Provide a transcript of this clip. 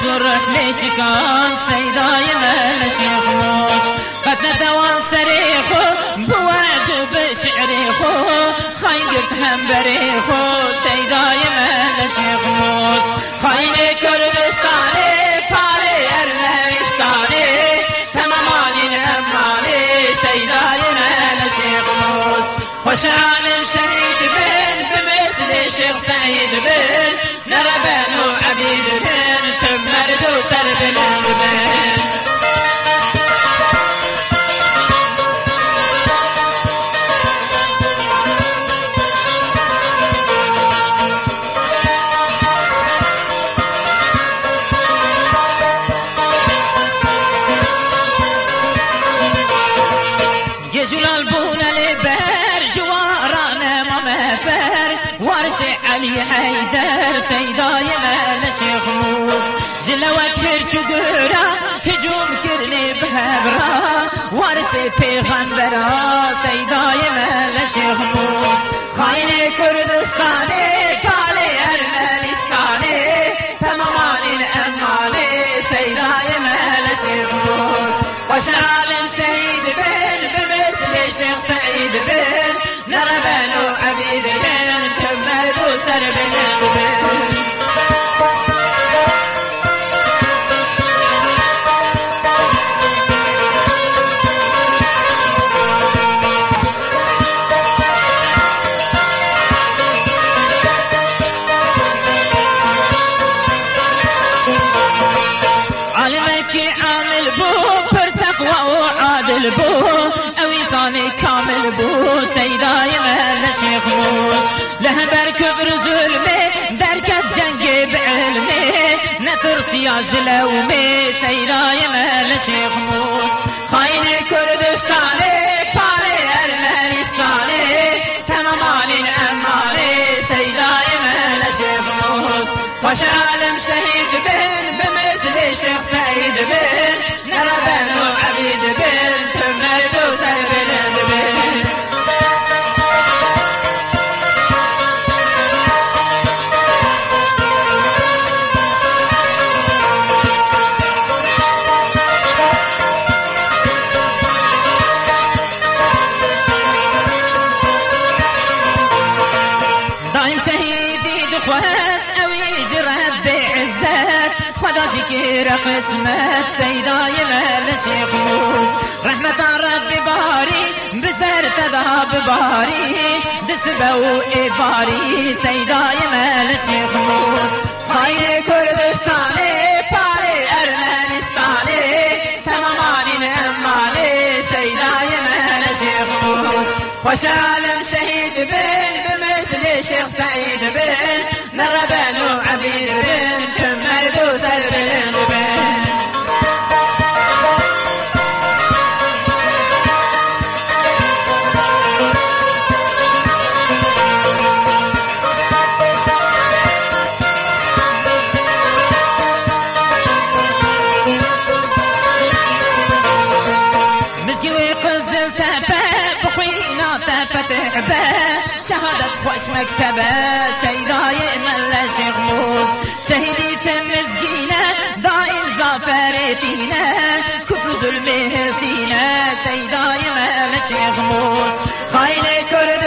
صرح ليجكان سيداي مال شيخ موس قد ندوان سريخو بوعزو بشعريخو خاين هم بريخو سيداي مال شيخ موس خاين كردستاني پاري ارمنستاني تماماني نماني سيداي مال شيخ موس خوش عالم شهيد بن بمثل شيخ سعيد بن نربان وعبيد بن تمرد وسرب الانبن يجول البون لبر جوارنا ما مفر وارسي علي حيدر سيداي مال شيخ موس جلوك هرچو قرا هجوم كرني بهبرا وارسي پیغمبرا سيداي مال شيخ موس خاين كردستاني بالي ارمنستاني تماماني الاماني سيداي مال شيخ موس خوش عالم شهيد بن شيخ سعيد بن نربان وعبيد بن تمرد وسرب الانبن علمك عامل بو برتقوى وعادل بو اويصاني كامل بو سيداي مال شيخ موس لهبر كبر ظلمي دركت جنگي بعلمي نترسي يا جلومي سيداي مال شيخ موس خاين كردستاني پاري ارمنستاني تماماني الاماني سيداي مال شيخ موس خوش عالم شهيد بن بمثل شيخ سعيد بن نربان وعبيد بن تمرد وسرب الانبن دايم شهيدي دخواس اوي جرب بعزت خدا جيكير قسمت سيداي مال شيخ موس رحمة ربي باري بزر تذهب باري دسبه وإباري سيداي مال شيخ موس خاين كردستاني باري ارمنستاني تماماني نماني سيداي مال شيخ موس خوش عالم شهيد بن بمثل شيخ سعيد بن نربان وعبيد بن تمرد وسرب الانبن شهادة خوش مكتبة سيداي مال شيخ موس شهيدي تمزقينة دائم زافرتينة كفر ظلمه هرتينة سيداي مال شيخ موس خاين كرد